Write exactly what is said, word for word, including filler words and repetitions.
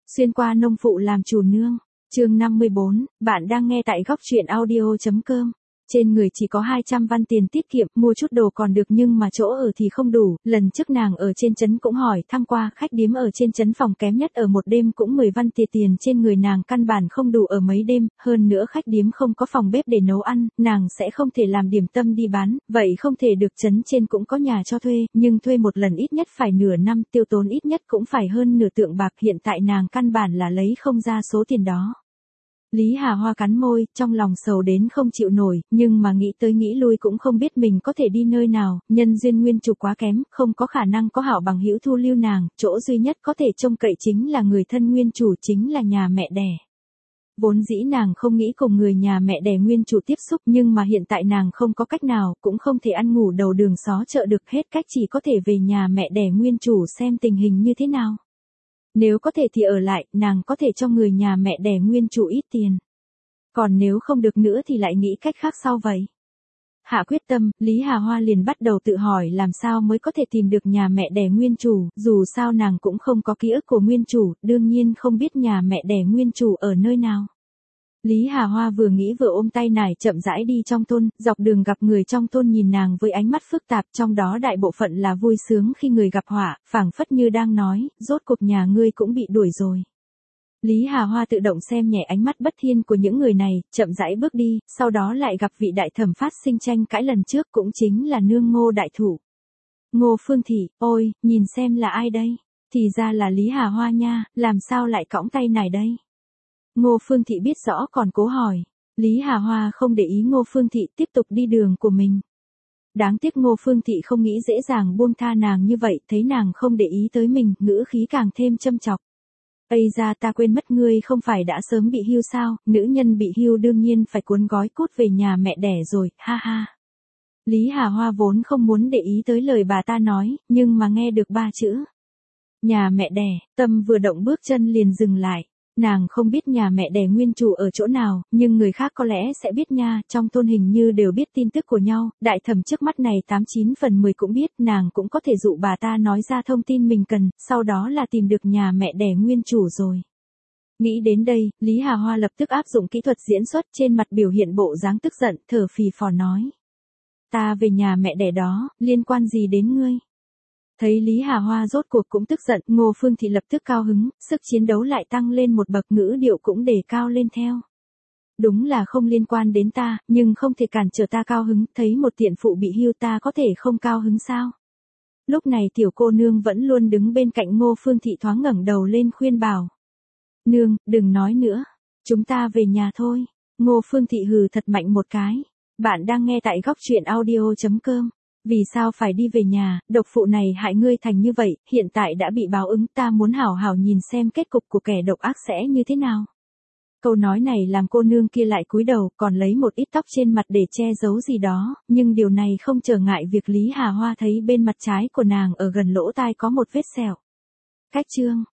Xuyên qua nông phụ làm chủ nương. Chương năm mươi bốn, bạn đang nghe tại góc truyện audio chấm com. Trên người chỉ có hai trăm văn tiền tiết kiệm, mua chút đồ còn được nhưng mà chỗ ở thì không đủ. Lần trước nàng ở trên trấn cũng hỏi thăm qua, khách điếm ở trên trấn phòng kém nhất ở một đêm cũng mười văn tiền tiền trên người nàng căn bản không đủ ở mấy đêm, hơn nữa khách điếm không có phòng bếp để nấu ăn, nàng sẽ không thể làm điểm tâm đi bán, vậy không thể được. Trấn trên cũng có nhà cho thuê, nhưng thuê một lần ít nhất phải nửa năm, tiêu tốn ít nhất cũng phải hơn nửa tượng bạc, hiện tại nàng căn bản là lấy không ra số tiền đó. Lý Hà Hoa cắn môi, trong lòng sầu đến không chịu nổi, nhưng mà nghĩ tới nghĩ lui cũng không biết mình có thể đi nơi nào, nhân duyên nguyên chủ quá kém, không có khả năng có hảo bằng hữu thu lưu nàng, chỗ duy nhất có thể trông cậy chính là người thân nguyên chủ, chính là nhà mẹ đẻ. Vốn dĩ nàng không nghĩ cùng người nhà mẹ đẻ nguyên chủ tiếp xúc, nhưng mà hiện tại nàng không có cách nào, cũng không thể ăn ngủ đầu đường xó chợ được, hết cách chỉ có thể về nhà mẹ đẻ nguyên chủ xem tình hình như thế nào. Nếu có thể thì ở lại, nàng có thể cho người nhà mẹ đẻ nguyên chủ ít tiền. Còn nếu không được nữa thì lại nghĩ cách khác sau vậy. Hạ quyết tâm, Lý Hà Hoa liền bắt đầu tự hỏi làm sao mới có thể tìm được nhà mẹ đẻ nguyên chủ, dù sao nàng cũng không có ký ức của nguyên chủ, đương nhiên không biết nhà mẹ đẻ nguyên chủ ở nơi nào. Lý Hà Hoa vừa nghĩ vừa ôm tay nải chậm rãi đi trong thôn, dọc đường gặp người trong thôn nhìn nàng với ánh mắt phức tạp, trong đó đại bộ phận là vui sướng khi người gặp họa, phảng phất như đang nói, rốt cuộc nhà ngươi cũng bị đuổi rồi. Lý Hà Hoa tự động xem nhẹ ánh mắt bất thiên của những người này, chậm rãi bước đi, sau đó lại gặp vị đại thẩm phát sinh tranh cãi lần trước, cũng chính là nương Ngô đại thủ. Ngô Phương Thị, ôi, nhìn xem là ai đây? Thì ra là Lý Hà Hoa nha, làm sao lại cõng tay nải đây? Ngô Phương Thị biết rõ còn cố hỏi. Lý Hà Hoa không để ý Ngô Phương Thị, tiếp tục đi đường của mình. Đáng tiếc Ngô Phương Thị không nghĩ dễ dàng buông tha nàng như vậy, thấy nàng không để ý tới mình, ngữ khí càng thêm châm chọc. Ây ra, ta quên mất ngươi không phải đã sớm bị hưu sao, nữ nhân bị hưu đương nhiên phải cuốn gói cút về nhà mẹ đẻ rồi, ha ha. Lý Hà Hoa vốn không muốn để ý tới lời bà ta nói, nhưng mà nghe được ba chữ nhà mẹ đẻ, tâm vừa động bước chân liền dừng lại. Nàng không biết nhà mẹ đẻ nguyên chủ ở chỗ nào, nhưng người khác có lẽ sẽ biết nha, trong thôn hình như đều biết tin tức của nhau, đại thẩm trước mắt này tám chín phần mười cũng biết, nàng cũng có thể dụ bà ta nói ra thông tin mình cần, sau đó là tìm được nhà mẹ đẻ nguyên chủ rồi. Nghĩ đến đây, Lý Hà Hoa lập tức áp dụng kỹ thuật diễn xuất, trên mặt biểu hiện bộ dáng tức giận, thở phì phò nói. Ta về nhà mẹ đẻ đó, liên quan gì đến ngươi? Thấy Lý Hà Hoa rốt cuộc cũng tức giận, Ngô Phương Thị lập tức cao hứng, sức chiến đấu lại tăng lên một bậc, ngữ điệu cũng đề cao lên theo. Đúng là không liên quan đến ta, nhưng không thể cản trở ta cao hứng, thấy một tiện phụ bị hưu ta có thể không cao hứng sao? Lúc này tiểu cô nương vẫn luôn đứng bên cạnh Ngô Phương Thị thoáng ngẩng đầu lên khuyên bảo. Nương, đừng nói nữa, chúng ta về nhà thôi. Ngô Phương Thị hừ thật mạnh một cái. Bạn đang nghe tại góc truyện audio chấm com. Vì sao phải đi về nhà, độc phụ này hại ngươi thành như vậy, hiện tại đã bị báo ứng, ta muốn hảo hảo nhìn xem kết cục của kẻ độc ác sẽ như thế nào. Câu nói này làm cô nương kia lại cúi đầu, còn lấy một ít tóc trên mặt để che giấu gì đó, nhưng điều này không trở ngại việc Lý Hà Hoa thấy bên mặt trái của nàng ở gần lỗ tai có một vết sẹo. Cách chương.